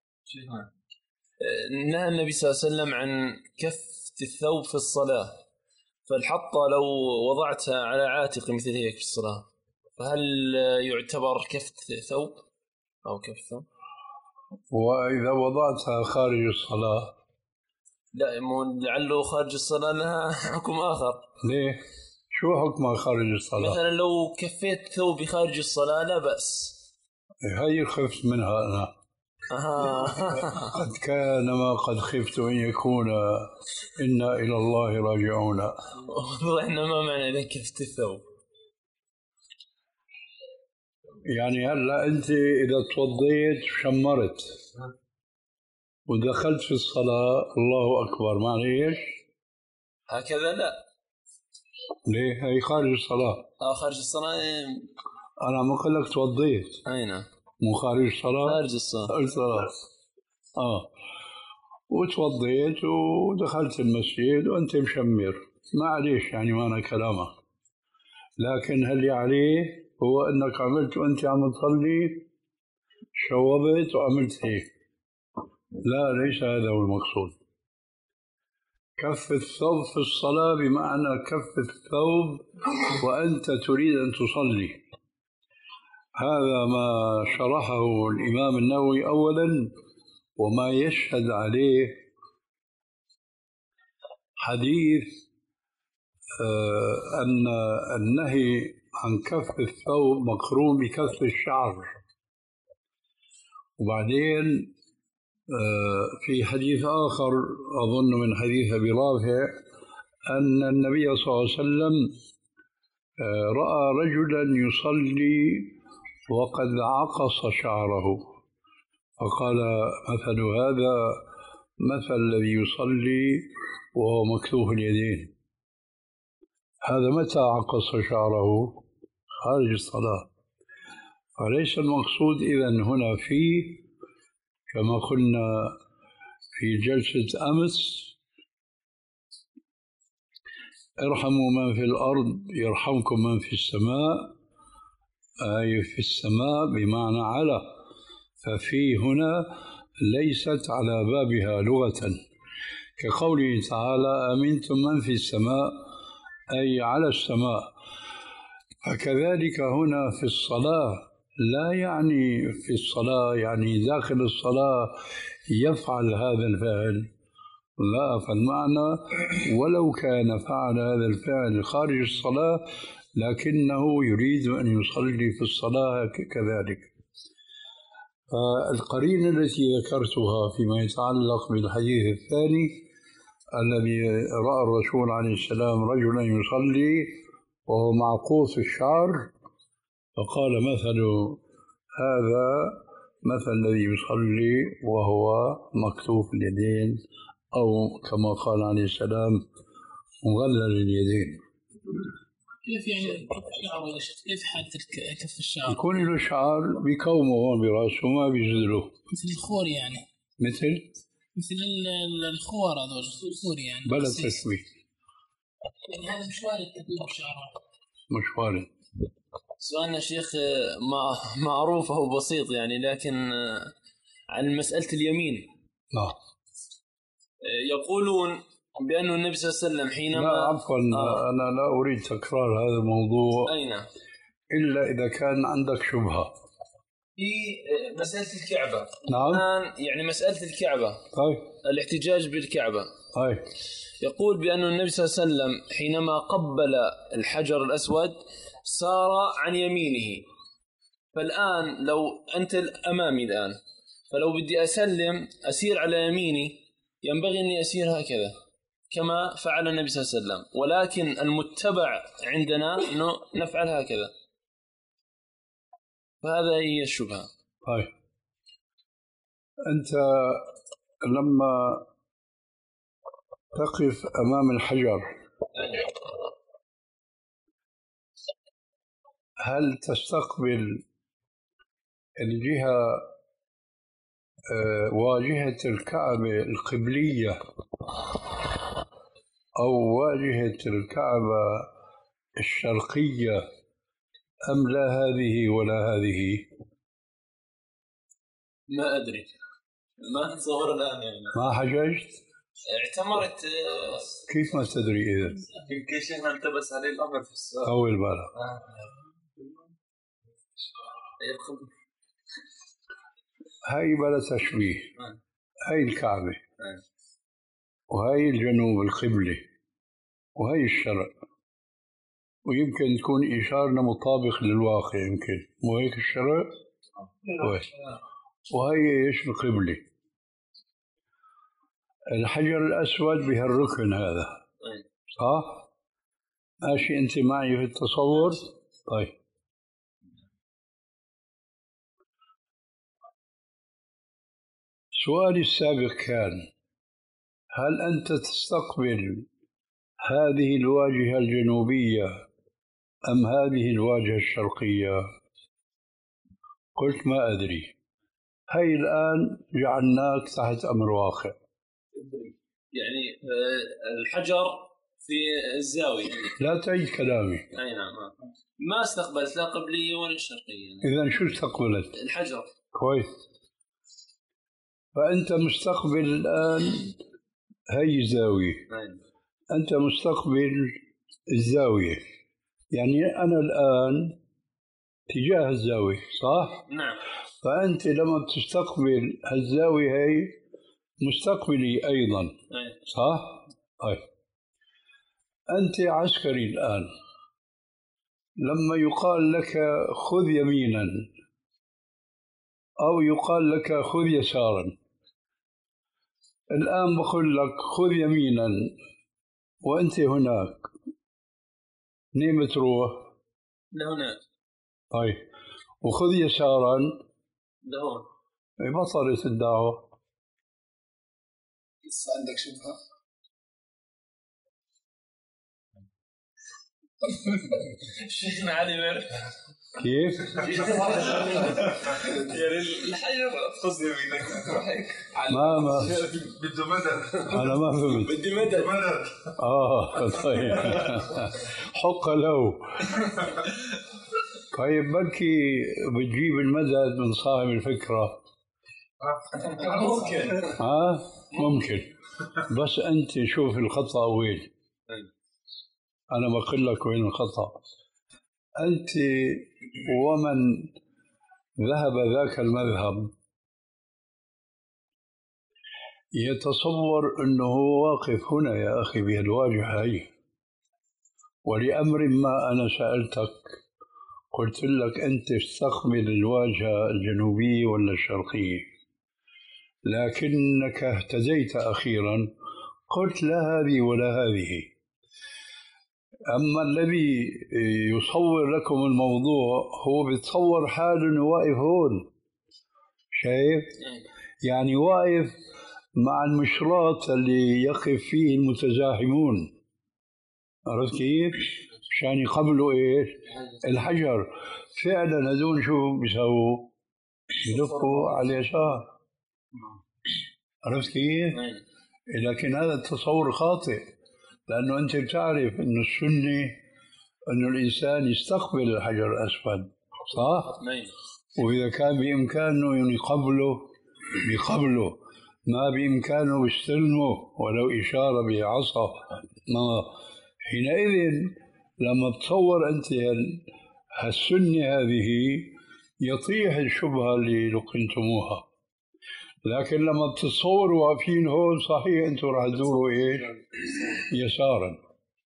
نهى النبي صلى الله عليه وسلم عن كفة الثوب في الصلاة، فالحطة لو وضعتها على عاتق مثل هيك في الصلاة فهل يعتبر كفة ثوب أو كفة؟ وإذا وضعتها خارج الصلاة؟ لا، لعله خارج الصلاة لها حكم آخر. ليه؟ شو حكمها خارج الصلاة؟ مثلا لو كفيت ثوبي خارج الصلاة لا بأس. هي خفت منها أنا. قد كان ما قد خفت أن يكون إنا إلى الله راجعون. وإحنا ما معنى إذا كفت الثوب؟ يعني هلا أنت إذا توضيت وشمرت ودخلت في الصلاة الله أكبر، معنى إيش؟ هكذا لا. ليه؟ هي خارج الصلاة. آه خارج الصلاة. أنا ما قل لك توضيت. أي نعم. مو خارج الصلاة؟ خارج الصلاة. خارج الصلاة. آه. وتوضيت ودخلت المسجد وأنت مشمر، معليش يعني ما أنا كلامك. لكن هل عليه هو أنك عملت وأنت عم تصلي شوبت وعملت هيك؟ لا، ليس هذا هو المقصود. كف الثوب في الصلاة بمعنى كف الثوب وأنت تريد أن تصلي. هذا ما شرحه الإمام النووي أولا، وما يشهد عليه حديث آه أن النهي عن كف الثوب مقرون بكف الشعر. وبعدين آه في حديث آخر أظن من حديث أبي رافع أن النبي صلى الله عليه وسلم آه رأى رجلا يصلي وقد عقص شعره، فقال مثل هذا مثل الذي يصلي وهو مكتوف اليدين. هذا متى عقص شعره؟ خارج الصلاة. فليس المقصود إذن هنا فيه كما قلنا في جلسة أمس ارحموا من في الأرض يرحمكم من في السماء، أي في السماء بمعنى على، ففي هنا ليست على بابها لغة، كقوله تعالى أمنتم من في السماء أي على السماء. فكذلك هنا في الصلاة لا يعني في الصلاة يعني داخل الصلاة يفعل هذا الفعل، لا، فالمعنى ولو كان فعل هذا الفعل خارج الصلاة لكنه يريد أن يصلي في الصلاة كذلك. فالقرينة التي ذكرتها فيما يتعلق بالحديث الثاني الذي رأى الرسول عليه السلام رجلا يصلي وهو معقوص الشعر فقال مثل هذا مثل الذي يصلي وهو مكتوف اليدين، أو كما قال عليه السلام مغلل اليدين. كيف يعني كف الشعر يا شيخ؟ كيف حالة كف الشعر؟ يكون له شعر بكومه هون براسه ما بيزدله مثل الخور يعني. مثل مثل الخور هذول الخور يعني. بلا تشويه. يعني هذا مش وارد تكوين الشعر. مش وارد. سؤالنا شيخ معروف أو بسيط يعني، لكن عن مسألة اليمين. نعم. يقولون بأن النبي صلى الله عليه وسلم حينما لا عفوا آه. أنا لا أريد تكرار هذا الموضوع. أين؟ إلا إذا كان عندك شبهة في مسألة الكعبة. نعم. الآن يعني مسألة الكعبة. طيب. الاحتجاج بالكعبة. طيب. يقول بأن النبي صلى الله عليه وسلم حينما قبل الحجر الأسود سار عن يمينه، فالآن لو أنت أمامي الآن، فلو بدي أسلم أسير على يميني ينبغي أني أسير هكذا كما فعل النبي صلى الله عليه وسلم، ولكن المتبع عندنا أنه نفعل هكذا، فهذا هي الشبهة. طيب أنت لما تقف أمام الحجر هل تستقبل الجهة واجهة الكعبة القبلية أو واجهة الكعبة الشرقية أم لا هذه ولا هذه؟ ما أدري، ما أتصور الآن يعني. ما حججت؟ اعتمرت. كيف ما تدري إذن؟ يمكن شيخنا التبس عليه الأمر في السؤال. أول بالك. هاي بلا تشبيه. هاي الكعبة وهاي الجنوب القبلة وهاي الشرق، ويمكن تكون إشارنا مطابق للواقع، يمكن مو هيك الشرق وهي إيش القبلة. الحجر الأسود بهالركن هذا صح؟ ماشي أنت معي في التصور؟ طيب سؤالي السابق كان هل أنت تستقبل هذه الواجهة الجنوبية أم هذه الواجهة الشرقية؟ قلت ما أدري. هاي الآن جعلناك تحت أمر واقع. يعني الحجر في الزاوية. لا تعيد كلامي. أي نعم. ما استقبلت لا قبلية ولا شرقية. إذن شو استقبلت؟ الحجر. كويس. فأنت مستقبل الآن هاي الزاوية. أنت مستقبل الزاوية، يعني أنا الآن تجاه الزاوية صح؟ نعم. فأنت لما تستقبل الزاوية هاي مستقبلي أيضا صح؟ طيب أنت عسكري الآن، لما يقال لك خذ يمينا أو يقال لك خذ يسارا، الآن بقول لك خذ يمينا وأنت هناك، منين بتروح؟ لهناك. طيب وخذ يسارا لهون. بطلت الدعوة. لسه عندك شبهة؟ شيخنا علي مر كيف؟ يعني الحجر قصدي يمينك ما ما بده مدد. أنا ما فهمت. بدي مدد. آه طيب حق له. طيب بركي بتجيب المدد من صاحب الفكرة. ممكن. ها ممكن، بس أنت شوف الخطأ وين. أنا بقول لك وين الخطأ. أنت ومن ذهب ذاك المذهب يتصور أنه واقف هنا يا أخي بهالواجهة هاي، ولأمر ما أنا سألتك قلت لك أنت استقبل الواجهة الجنوبية ولا الشرقية، لكنك اهتديت أخيرا قلت لا هذه ولا هذه. أما الذي يصور لكم الموضوع هو بيتصور حاله أنه واقف هون، شايف؟ يعني واقف مع المشراط اللي يقف فيه المتزاحمون، عرفت كيف؟ عشان يقبلوا إيش؟ الحجر. فعلا هذول شو بيسووا؟ بيلفوا على اليسار، عرفت كيف؟ لكن هذا التصور خاطئ، لأنه أنت بتعرف أن السنة أن الإنسان يستقبل الحجر الأسود، صح؟ وإذا كان بإمكانه يقبله بقبله، ما بإمكانه يستلمه ولو إشارة بعصا. ما حينئذ لما تصور أنت هالسنة هذه يطيح الشبهة اللي لقنتموها. لكن لما بتتصوروا واقفين هون صحيح أنتم راح تدوروا إيش؟ يسارا.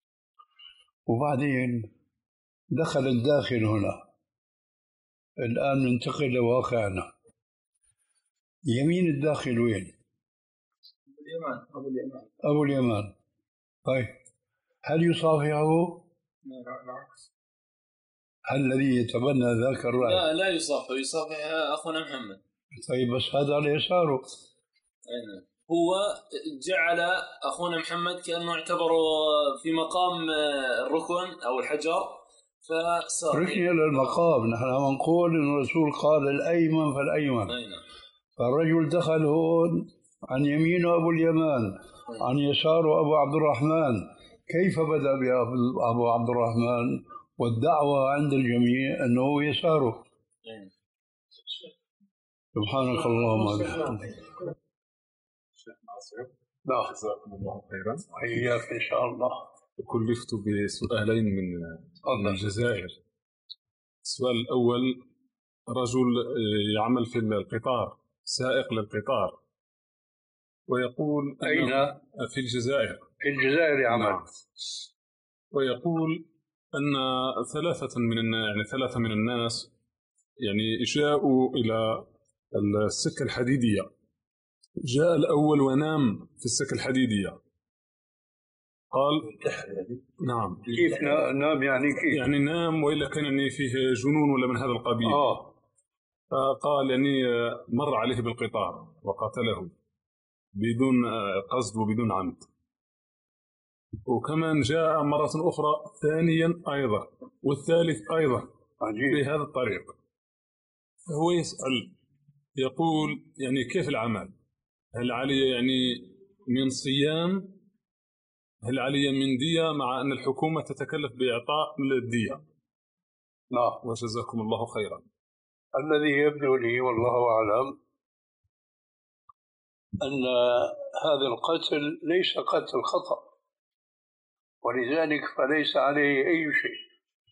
وبعدين دخل الداخل هنا. الآن ننتقل لواقعنا. يمين الداخل وين؟ اليمان. أبو اليمان. أبو اليمان. طيب هل يصافحه؟ لا العكس. هل الذي يتبنى ذاك الرأي؟ لا لا يصافح، يصافح أخونا محمد. طيب بس هذا على يساره. أين هو جعل أخونا محمد كأنه اعتبره في مقام الركن أو الحجر فصار ركن للمقام. نحن نقول إن الرسول قال الأيمن فالأيمن. أين فالرجل دخل هون عن يمينه أبو اليمان، عن يساره أبو عبد الرحمن. كيف بدأ بأبو عبد الرحمن والدعوة عند الجميع أنه يساره؟ سبحانك اللهم وبحمدك. شيخ ناصر، لا جزاكم الله خيرا. حياك إن شاء الله. كلفت بسؤالين من من الجزائر. السؤال الأول: رجل يعمل في القطار، سائق للقطار، ويقول أين؟ في الجزائر. في الجزائر يعمل. نعم. ويقول أن ثلاثة من الناس، يعني ثلاثة من الناس يعني جاءوا إلى السكة الحديدية. جاء الأول ونام في السكة الحديدية. قال نعم. كيف نام يعني كيف؟ يعني نام وإلا كان يعني فيه جنون ولا من هذا القبيل. آه. قال يعني مر عليه بالقطار وقتله بدون قصد وبدون عمد. وكمان جاء مرة أخرى ثانيا أيضا والثالث أيضا بهذا الطريق. فهو يسأل يقول يعني كيف العمل؟ هل علي يعني من صيام؟ هل علي من دية مع أن الحكومة تتكلف بإعطاء الدية؟ لا. وجزاكم الله خيرا. الذي يبدو لي والله أعلم أن هذا القتل ليس قتل خطأ، ولذلك فليس عليه أي شيء.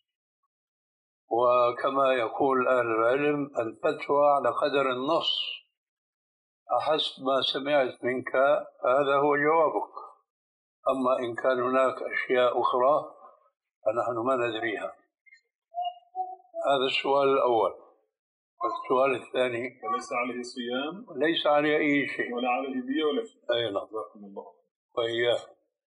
وكما يقول أهل العلم الفتوى على قدر النص. أحسب ما سمعت منك هذا هو جوابك. أما إن كان هناك أشياء أخرى فنحن ما ندريها. هذا السؤال الأول. والسؤال الثاني: ليس عليه صيام، ليس عليه أي شيء ولا عليه دية ولا شيء. أي نعم. جزاكم الله. وإياه.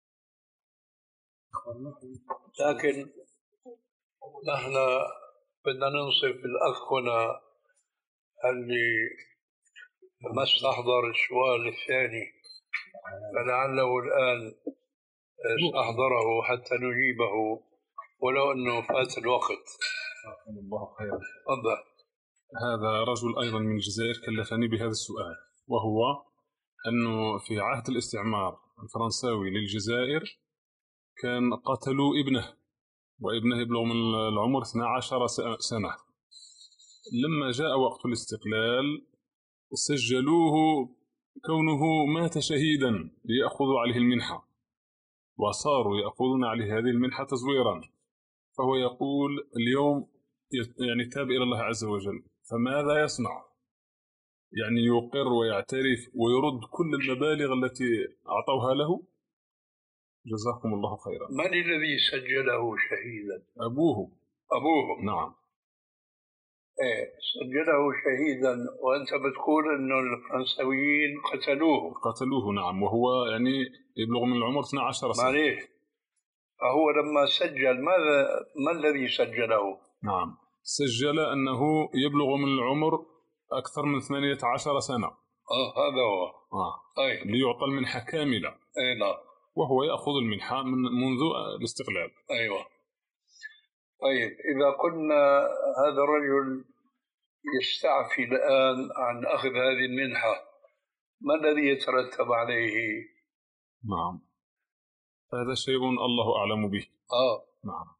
لكن نحن بدنا ننصف الأخ هنا اللي ما استحضر السؤال الثاني، فلعله الآن استحضره حتى نجيبه ولو أنه فات الوقت. جزاكم الله خيرا. تفضل. هذا رجل أيضا من الجزائر كلفني بهذا السؤال، وهو أنه في عهد الاستعمار الفرنساوي للجزائر كان قتلوا ابنه، وابنه يبلغ من العمر اثنتي عشرة سنة. لما جاء وقت الاستقلال سجلوه كونه مات شهيدا ليأخذوا عليه المنحة، وصاروا يأخذون عليه هذه المنحة تزويرا. فهو يقول اليوم يعني تاب إلى الله عز وجل، فماذا يصنع؟ يعني يقر ويعترف ويرد كل المبالغ التي أعطوها له؟ جزاكم الله خيرا. من الذي سجله شهيدا؟ أبوه. أبوه. نعم. إيه سجله شهيدا، وأنت بتقول إنه الفرنساويين قتلوه. قتلوه نعم، وهو يعني يبلغ من العمر اثنتي عشرة سنة. معليش، فهو لما سجل ماذا ما الذي سجله؟ نعم، سجل أنه يبلغ من العمر أكثر من ثمانية عشر سنة. آه هذا هو. آه. طيب. ليعطى المنحة كاملة. أي نعم. وهو يأخذ المنحة من منذ الاستقلال. أيوة. طيب إذا قلنا هذا الرجل يستعفي الآن عن أخذ هذه المنحة، ما الذي يترتب عليه؟ نعم، هذا شيء الله أعلم به. آه نعم.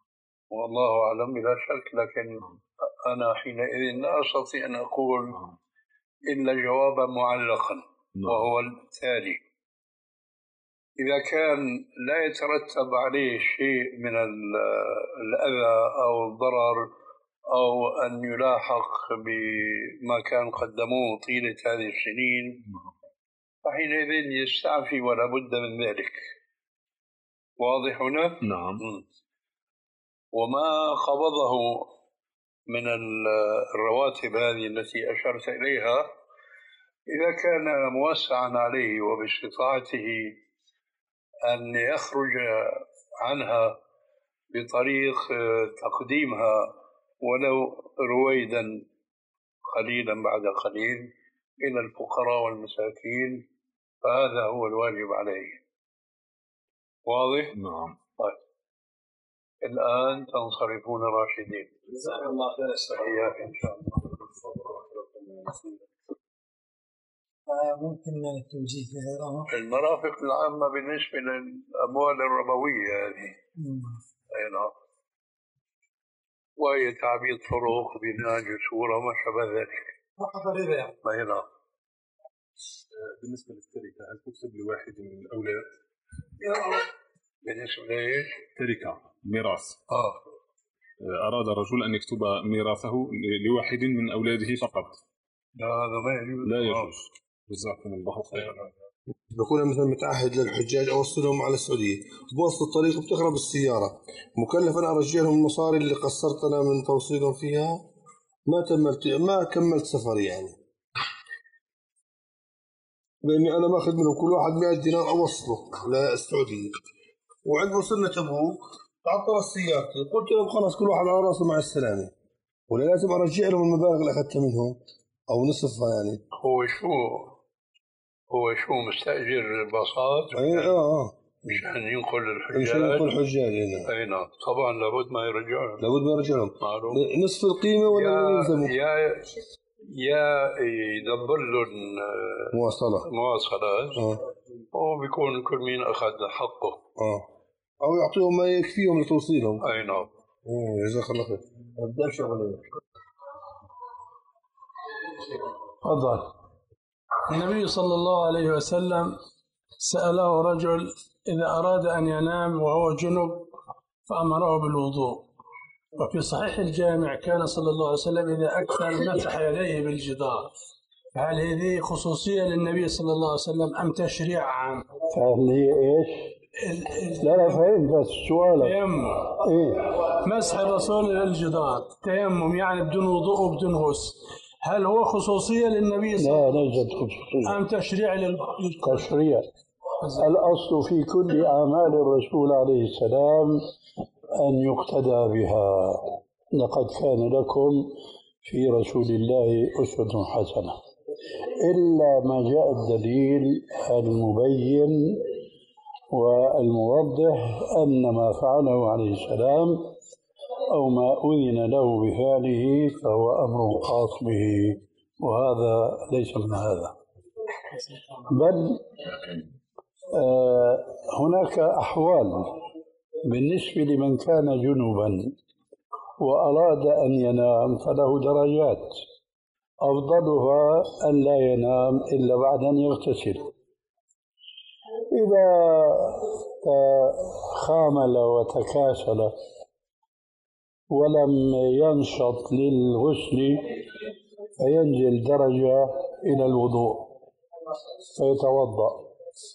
والله أعلم بلا شك، لكن أنا حينئذ لا أستطيع أن أقول إلا جوابا معلقا، وهو التالي: إذا كان لا يترتب عليه شيء من الأذى أو الضرر أو أن يلاحق بما كان قدموه طيلة هذه السنين، فحينئذ يستعفي ولا بد من ذلك. واضح هنا؟ نعم. وما قبضه من الرواتب هذه التي أشرت إليها إذا كان موسعا عليه وباستطاعته أن يخرج عنها بطريق تقديمها ولو رويدا قليلا بعد قليل إلى الفقراء والمساكين، فهذا هو الواجب عليه. واضح؟ نعم. طيب، الآن تنصرفون راشدين. جزاك الله خير. إياك إن شاء الله. ممكن التوجيه في غيرها. المرافق العامة بالنسبة للأموال الربوية هذه، أي نعم، وهي تعبيد طرق، بناء جسور وما شابه ذلك. أي نعم. بالنسبة للتركة، هل تكتب لواحد من الأولاد؟ بالنسبة لإيش؟ تركة، ميراث. آه. أراد الرجل أن يكتب ميراثه لواحد من أولاده فقط. لا، هذا ما يجوز. لا يجوز. جزاكم الله خيرا. بكون مثلا متعهد للحجاج أوصلهم على السعودية، بوسط الطريق بتخرب السيارة، مكلف أنا أرجع لهم المصاري اللي قصرت أنا من توصيلهم فيها، ما تملت ما كملت سفري يعني، لأني أنا ماخذ منهم كل واحد مئة دينار أوصله للسعودية، وعند وصلنا تبوك تعطلت سيارتي، قلت لهم خلاص كل واحد على راسه مع السلامة، ولا لازم أرجع لهم المبالغ اللي أخذتها منهم أو نصفها يعني. هو شو هو شو مستأجر باصات؟ أي آه مشان ينقل الحجاج. مشان ينقل الحجاج هنا. أي نعم، طبعا لابد ما يرجع لهم. لابد ما يرجع لهم. نصف القيمة ولا يلزموا؟ يا يا يدبر لهم مواصلة مواصلات، آه. أو بيكون كل مين أخذ حقه. آه. أو يعطيهم ما يكفيهم لتوصيلهم. أي نعم. جزاك الله خير. أبدأ شغله. تفضل. النبي صلى الله عليه وسلم سأله رجل إذا أراد أن ينام وهو جنب فأمره بالوضوء، وفي صحيح الجامع كان صلى الله عليه وسلم إذا أكثر مسح يديه بالجدار، فهل هذه خصوصية للنبي صلى الله عليه وسلم أم تشريع عام؟ فهل هي إيش؟ لا لا فهمت بس سؤالك. تيمم. إيه؟ مسح الرسول للجدار تيمم يعني بدون وضوء وبدون غسل، هل هو خصوصية للنبي صلى الله عليه وسلم؟ لا ليست خصوصية. أم تشريع لل... تشريع. الأصل في كل أعمال الرسول عليه السلام أن يقتدى بها. لقد كان لكم في رسول الله أسوة حسنة، إلا ما جاء الدليل المبين والموضح أن ما فعله عليه السلام أو ما أذن له بفعله فهو أمر خاص به، وهذا ليس من هذا. بل آه هناك أحوال بالنسبة لمن كان جنوبا وأراد أن ينام فله درجات، أفضلها أن لا ينام إلا بعد أن يغتسل. إذا خامل وتكاسل ولم ينشط للغسل فينزل درجة إلى الوضوء فيتوضأ،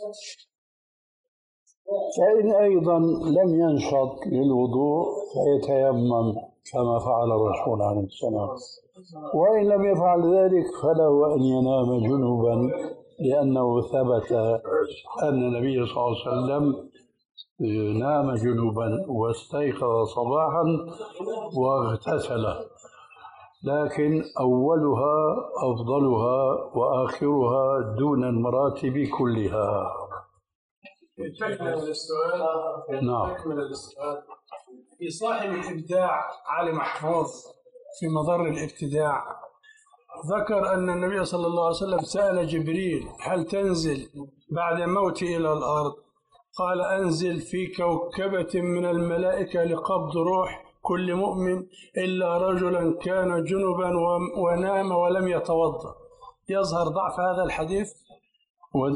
فإن أيضا لم ينشط للوضوء فيتيمم كما فعل الرسول عليه السلام، وإن لم يفعل ذلك فله أن ينام جنوبا، لأنه ثبت أن النبي صلى الله عليه وسلم نام جنوبا واستيقظ صباحا واغتسل، لكن أولها أفضلها وآخرها دون المراتب كلها. تكمل السؤال. نعم. تكمل السؤال. في صاحب الإبداع علي محفوظ في مضر الابتداع ذكر أن النبي صلى الله عليه وسلم سأل جبريل هل تنزل بعد موتي إلى الأرض؟ قال أنزل في كوكبة من الملائكة لقبض روح كل مؤمن إلا رجلا كان جنبا ونام ولم يتوضأ. يظهر ضعف هذا الحديث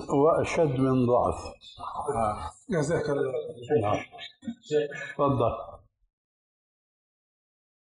وأشد من ضعف. جزاك الله. تفضل.